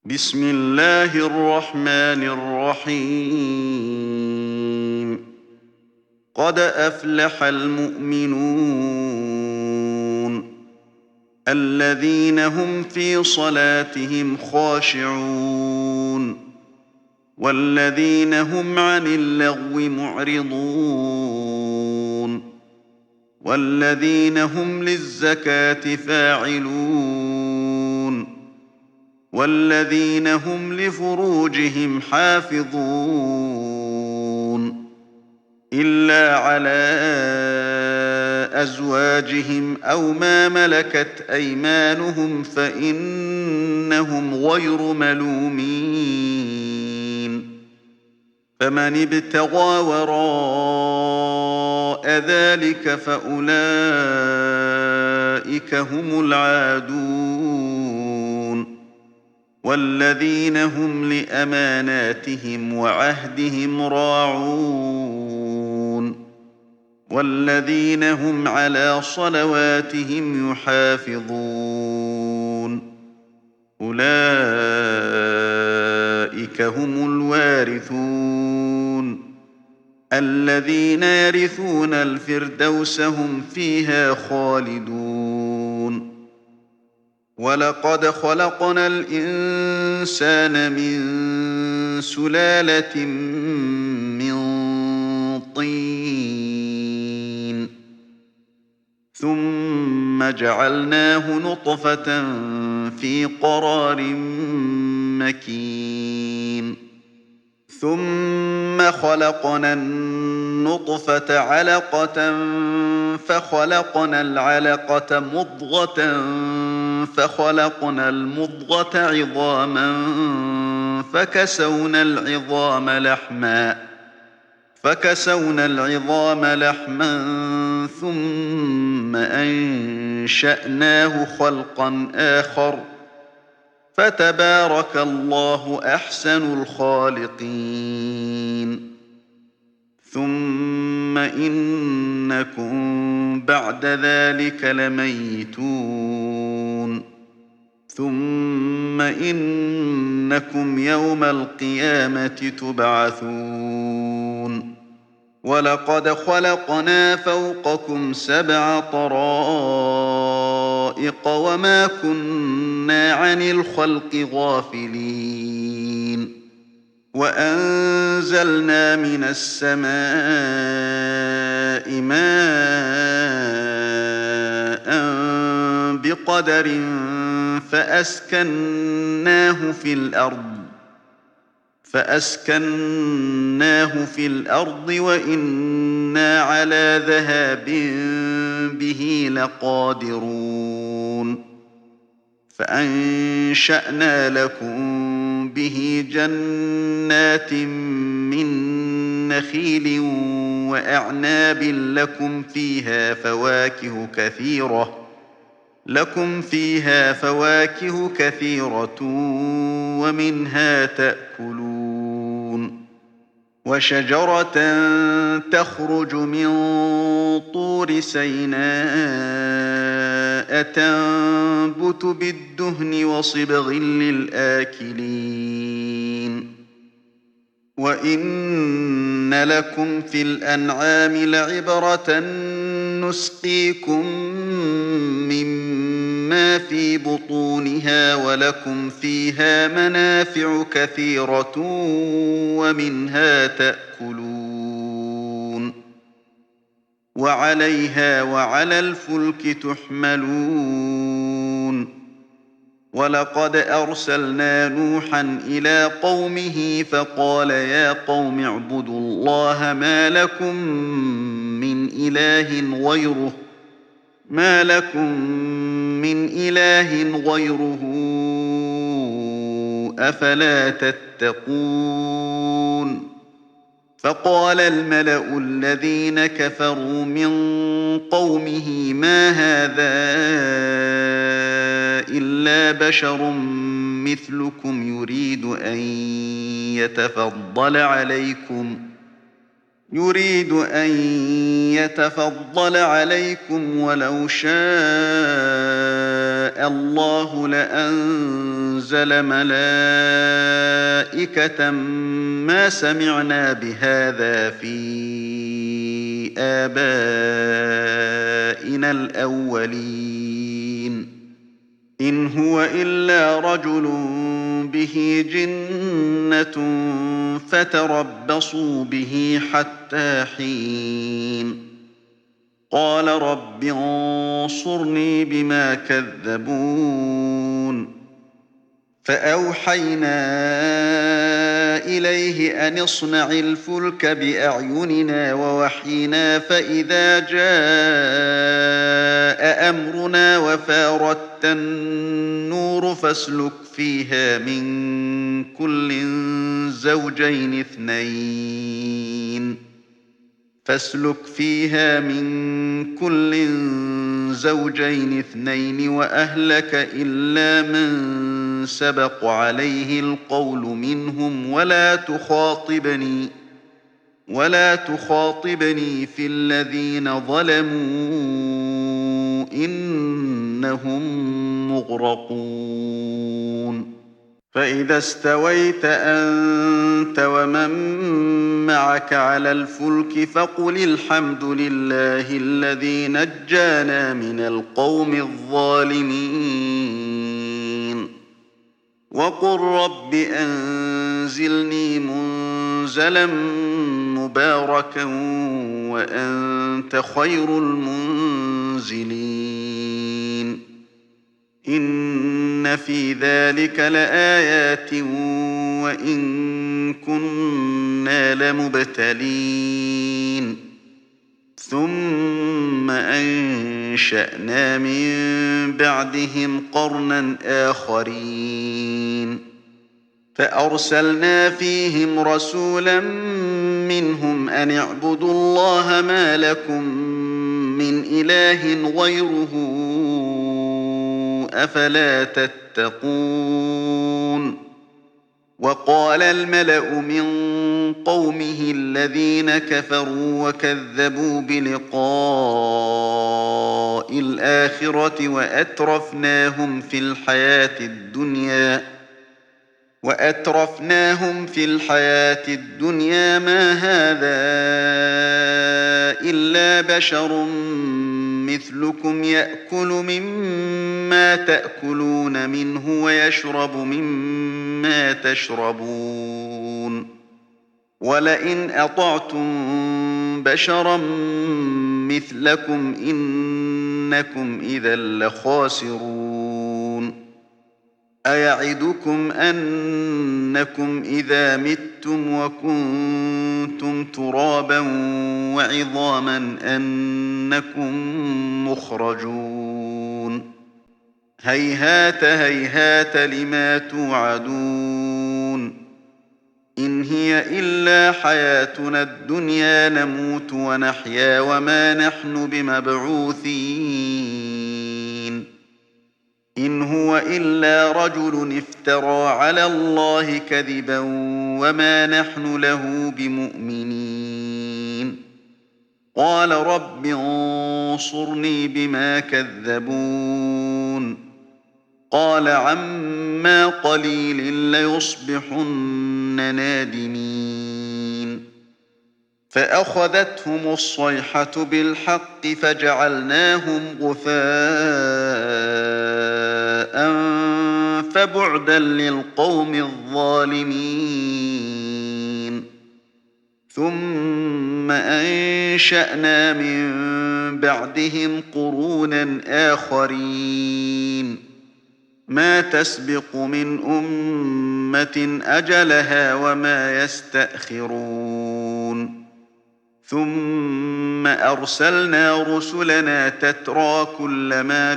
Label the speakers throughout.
Speaker 1: بسم الله الرحمن الرحيم. قد أفلح المؤمنون الذين هم في صلاتهم خاشعون والذين هم عن اللغو معرضون والذين هم للزكاة فاعلون والذين هم لفروجهم حافظون إلا على أزواجهم أو ما ملكت أيمانهم فإنهم غير ملومين. فمن ابتغى وراء ذلك فأولئك هم العادون والذين هم لأماناتهم وعهدهم راعون والذين هم على صلواتهم يحافظون. أولئك هم الوارثون الذين يرثون الفردوس هم فيها خالدون. ولقد خلقنا الإنسان من سلالة من طين ثم جعلناه نطفة في قرار مكين ثم خلقنا النطفة علقة فخلقنا العلقة مضغة فخلقنا المضغة عظاما فكسونا العظام لحما ثم أنشأناه خلقا آخر فتبارك الله أحسن الخالقين. ثم إنكم بعد ذلك لميتون ثم إنكم يوم القيامة تبعثون. ولقد خلقنا فوقكم 7 طرائق وما كنا عن الخلق غافلين. وأنزلنا من السماء ماء بقدر فأسكناه في الأرض وإنا على ذهاب به لقادرون. فأنشأنا لكم به جنات من نخيل وأعناب لكم فيها فواكه كثيرة ومنها تأكلون. وشجرة تخرج من طور سيناء تنبت بالدهن وصبغ للآكلين. وإن لكم في الأنعام لعبرة نسقيكم مما في بطونها ولكم فيها منافع كثيرة ومنها تأكلون وعليها وعلى الفلك تحملون. ولقد أرسلنا نوحا إلى قومه فقال يا قوم اعبدوا الله ما لكم من إله غيره أفلا تتقون. فقال الملأ الذين كفروا من قومه ما هذا إلا بشر مثلكم يريد أن يتفضل عليكم ولو شاء الله لأنزل ملائكة ما سمعنا بهذا في آبائنا الأولين إن هو إلا رجل به جنة فتربصوا به حتى حين قال رب انصرني بما كذبون فأوحينا إليه أن اصنع الفلك بأعيننا ووحينا فإذا جاء أمرنا وفاردت النور فاسلك فيها من كل زوجين اثنين وأهلك إلا من سبق عليه القول منهم ولا تخاطبني في الذين ظلموا إنهم مغرقون فإذا استويت أنت ومن معك على الفلك فقل الحمد لله الذي نجانا من القوم الظالمين وقل رب أنزلني منزلا مباركا وأنت خير المنزلين إن في ذلك لآيات وإن كنا لمبتلين ثم أنشأنا من بعدهم قرنا آخرين فأرسلنا فيهم رسولا منهم أن اعبدوا الله ما لكم من إله غيره أفلا تتقون وقال الملأ من قومه الذين كفروا وكذبوا بلقاء الآخرة وأترفناهم في الحياة الدنيا ما هذا إلا بشر مثلكم يأكل مما تأكلون منه ويشرب مما تشربون ولئن أطعتم بشرا مثلكم إنكم إذا لخاسرون أيعدكم أنكم إذا متم وكنتم ترابا وعظاما أنكم مخرجون هيهات هيهات لما توعدون إن هي إلا حياتنا الدنيا نموت ونحيا وما نحن بمبعوثين إن هو إلا رجل افترى على الله كذبا وما نحن له بمؤمنين قال رب انصرني بما كذبون قال عما قليل ليصبحن نادمين فأخذتهم الصيحة بالحق فجعلناهم غثاء فبعدا للقوم الظالمين ثم أنشأنا من بعدهم قرونا آخرين ما تسبق من أمة أجلها وما يستأخرون ثم أرسلنا رسلنا تترى كلما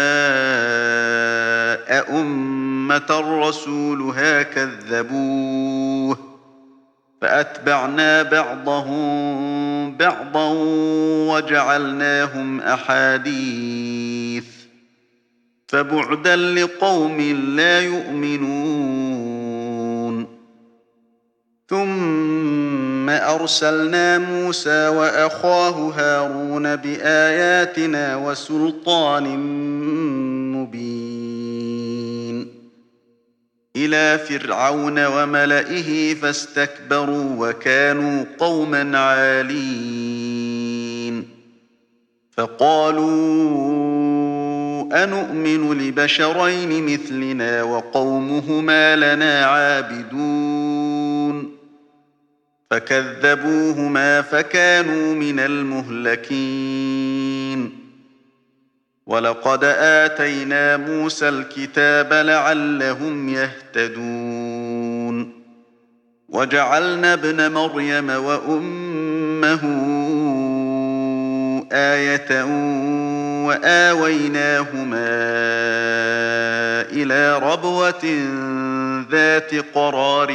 Speaker 1: جاء أمة رسولها كذبوه فأتبعنا بعضهم بعضا وجعلناهم أحاديث فبعدا لقوم لا يؤمنون ثم أرسلنا موسى وأخاه هارون بآياتنا وسلطان مبين إلى فرعون وملئه فاستكبروا وكانوا قوما عالين فقالوا أنؤمن لبشرين مثلنا وقومهما لنا عابدون فكذبوهما فكانوا من المهلكين ولقد آتينا موسى الكتاب لعلهم يهتدون وجعلنا ابن مريم وأمه آية وآويناهما إلى ربوة ذات قرار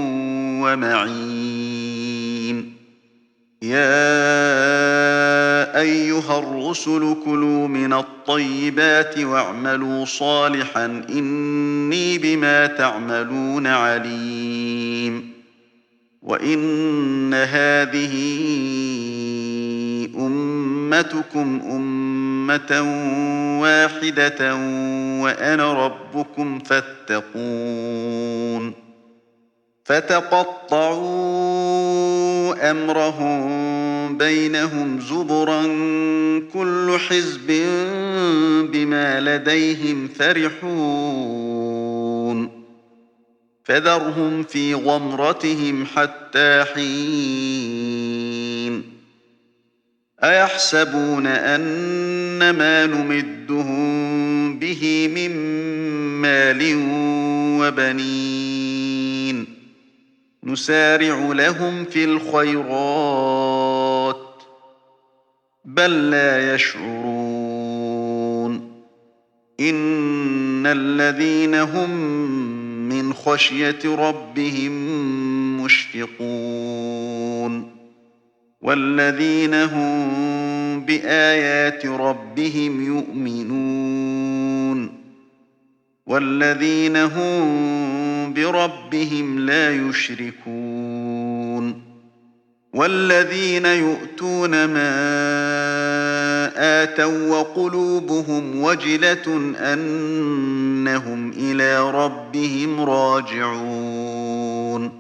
Speaker 1: ومعين يا أيها الرسل كلوا من الطيبات واعملوا صالحا إني بما تعملون عليم وإن هذه أمتكم أمة واحدة وأنا ربكم فاتقون فتقطعوا أمرهم بينهم زبرا كل حزب بما لديهم فرحون فذرهم في غمرتهم حتى حين أيحسبون أن ما نمدهم به من مال وبنين نسارع لهم في الخيرات بل لا يشعرون إن الذين هم من خشية ربهم مشفقون والذين هم بآيات ربهم يؤمنون والذين هم بربهم لا يشركون والذين يؤتون ما آتوا وقلوبهم وجلة أنهم إلى ربهم راجعون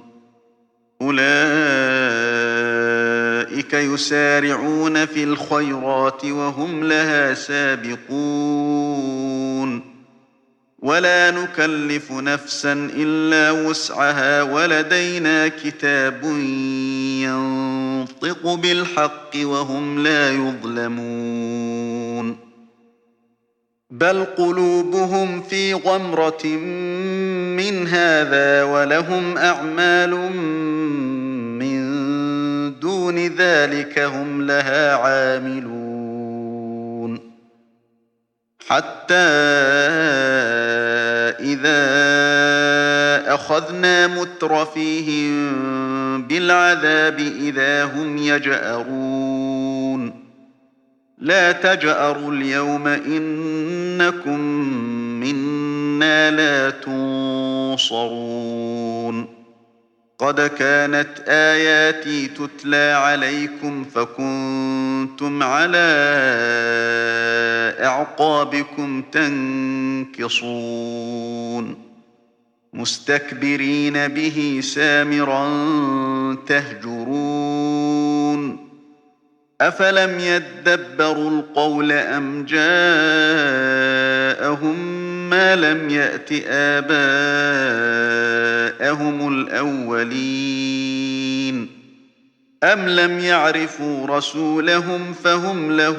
Speaker 1: أولئك يسارعون في الخيرات وهم لها سابقون ولا نكلف نفسا إلا وسعها ولدينا كتاب ينطق بالحق وهم لا يظلمون بل قلوبهم في غمرة من هذا ولهم أعمال من دون ذلك هم لها عاملون حتى إذا أخذنا مترفيهم بالعذاب إذا هم يجأرون لا تجأروا اليوم إنكم منا لا تنصرون قد كانت آياتي تتلى عليكم فكنتم على أعقابكم تنكصون مستكبرين به سامرا تهجرون أفلم يدبروا القول أم جاءهم ما لم يأت آباءهم الأولين أم لم يعرفوا رسولهم فهم له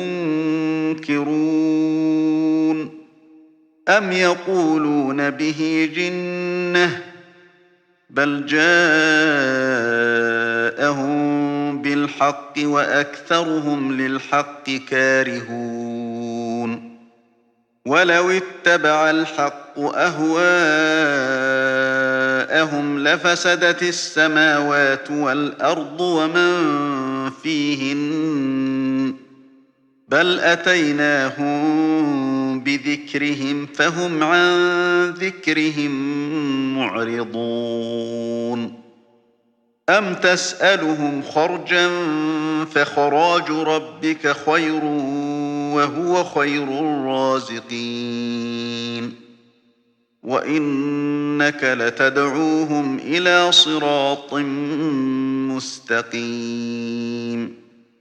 Speaker 1: منكرون أم يقولون به جنة بل جاءهم بالحق وأكثرهم للحق كارهون ولو اتبع الحق أهواءهم لفسدت السماوات والأرض ومن فيهن بل أتيناهم بذكرهم فهم عن ذكرهم معرضون أم تسألهم خرجا فخراج ربك خير وهو خير الرازقين وإنك لتدعوهم إلى صراط مستقيم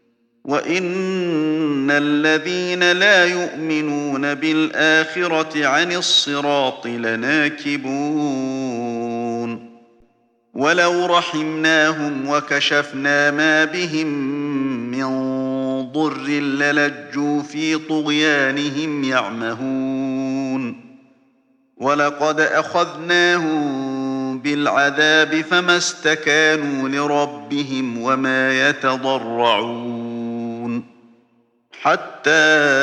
Speaker 1: وإن الذين لا يؤمنون بالآخرة عن الصراط لناكبون ولو رحمناهم وكشفنا ما بهم من ضر للجوا في طغيانهم يعمهون ولقد أخذناهم بالعذاب فما استكانوا لربهم وما يتضرعون حتى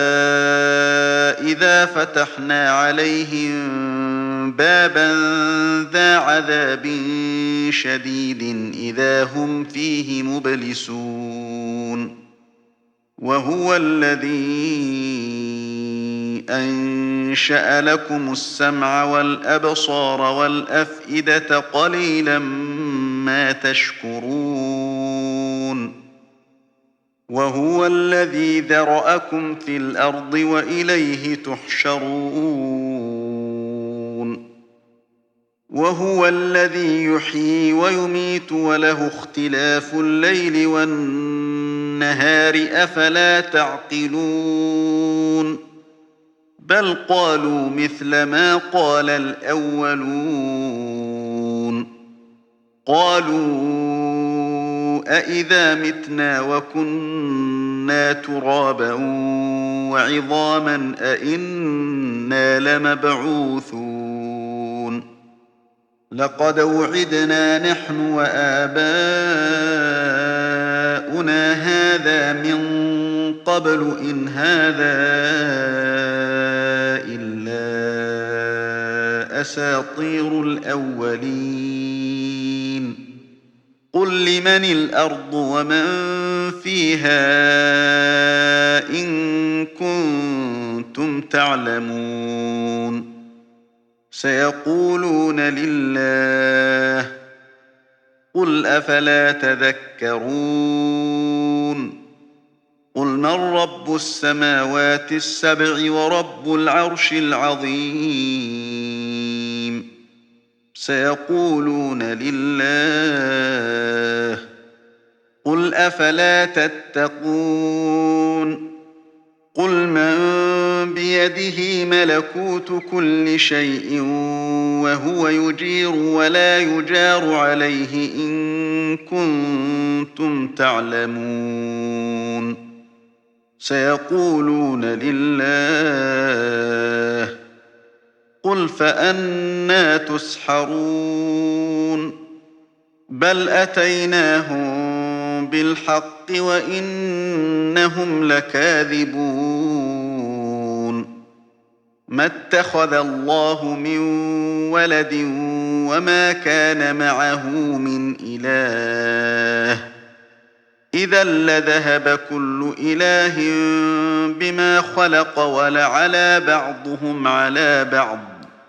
Speaker 1: إذا فتحنا عليهم بابا ذا عذاب شديد إذا هم فيه مبلسون وهو الذي أنشأ لكم السمع والأبصار والأفئدة قليلا ما تشكرون وهو الذي ذرأكم في الأرض وإليه تحشرون وهو الذي يحيي ويميت وله اختلاف الليل والنهار أفلا تعقلون بل قالوا مثل ما قال الأولون قالوا أإذا متنا وكنا ترابا وعظاما أإنا لمبعوثون لقد وعدنا نحن وآباؤنا هذا من قبل إن هذا إلا أساطير الأولين قل لمن الأرض ومن فيها إن كنتم تعلمون سيقولون لله قل أفلا تذكرون قل من رب السماوات السبع ورب العرش العظيم سيقولون لله قل أفلا تتقون قل من بيده ملكوت كل شيء وهو يجير ولا يجار عليه إن كنتم تعلمون سيقولون لله قل فأنى تسحرون بل أتيناهم بالحق وإنهم لكاذبون ما اتخذ الله من ولد وما كان معه من إله إذا لذهب كل إله بما خلق ولعلى بعضهم على بعض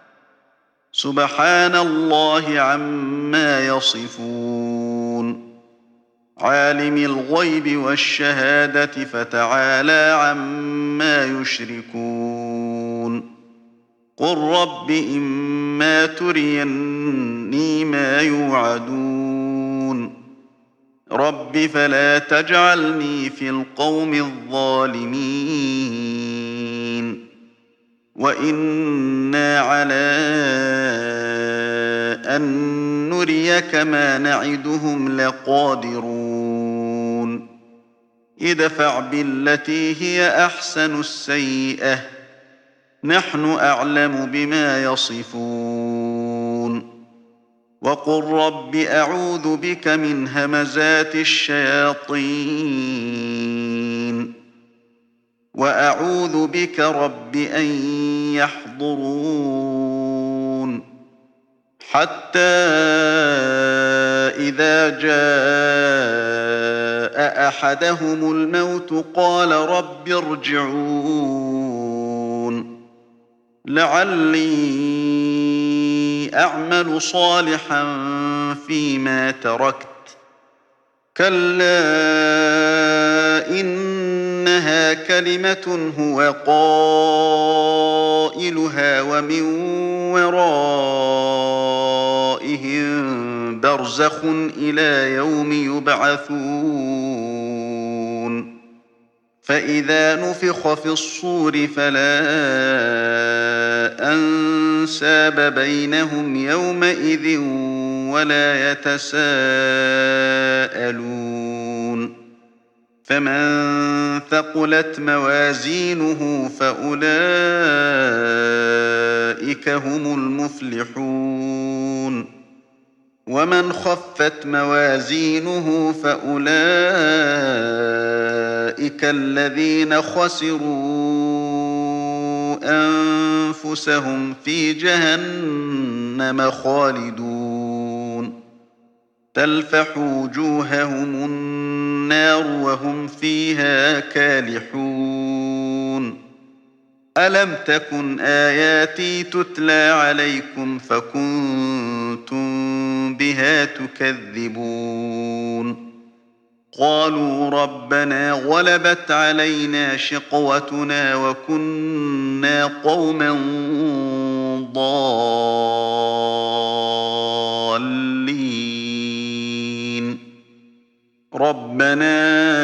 Speaker 1: سبحان الله عما يصفون عالم الغيب والشهادة فتعالى عما يشركون قل رب إما تريني ما يوعدون رب فلا تجعلني في القوم الظالمين وإنا على أن نريك ما نعدهم لقادرون ادفع بالتي هي أحسن السيئة نحن أعلم بما يصفون وقل رب أعوذ بك من همزات الشياطين وأعوذ بك رب أن يحضرون حتى إذا جاء أحدهم الموت قال رب ارجعون لعلي أعمل صالحا فيما تركت كلا إنها إنها كلمة هو قائلها ومن ورائهم برزخ إلى يوم يبعثون فإذا نفخ في الصور فلا أنساب بينهم يومئذ ولا يتساءلون فمن ثقلت موازينه فأولئك هم المفلحون ومن خفت موازينه فأولئك الذين خسروا أنفسهم في جهنم خالدون تلفح وجوههم النار وهم فيها كالحون ألم تكن آياتي تتلى عليكم فكنتم بها تكذبون قالوا ربنا غلبت علينا شقوتنا وكنا قوما ضالين ربنا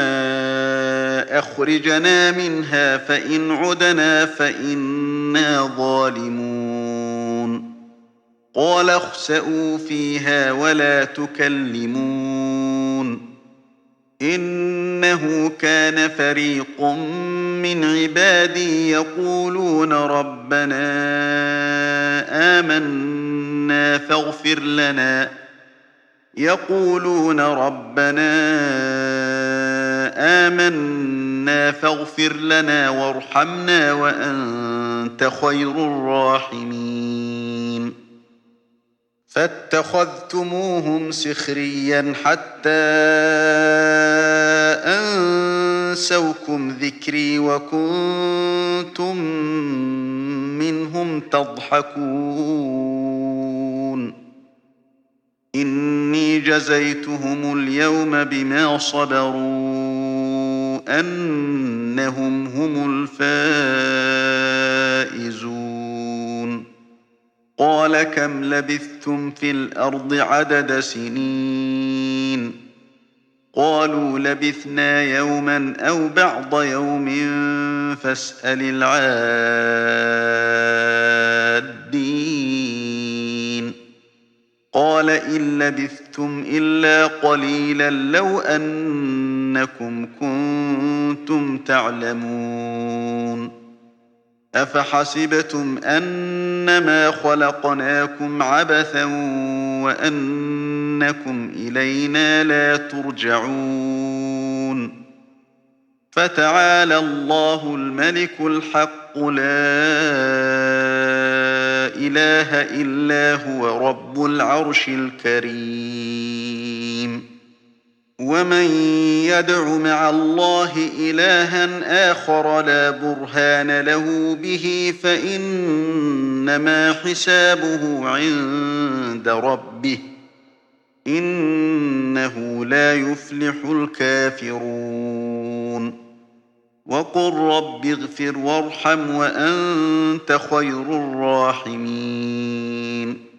Speaker 1: أخرجنا منها فإن عدنا فإنا ظالمون قال اخسئوا فيها ولا تكلمون إنه كان فريق من عبادي يقولون ربنا آمنا فاغفر لنا وارحمنا وأنت خير الراحمين فاتخذتموهم سخريا حتى أنسوكم ذكري وكنتم منهم تضحكون إني جزيتهم اليوم بما صبروا أنهم هم الفائزون قال كم لبثتم في الأرض عدد سنين قالوا لبثنا يوما أو بعض يوم فاسأل العادين قال إن لبثتم إلا قليلا لو أنكم كنتم تعلمون أفحسبتم أنما خلقناكم عبثا وأنكم إلينا لا ترجعون فتعالى الله الملك الحق لا إله إلا هو رب العرش الكريم ومن يدع مع الله إلها آخر لا برهان له به فإنما حسابه عند ربه إنه لا يفلح الكافرون وقل رب اغفر وارحم وأنت خير الراحمين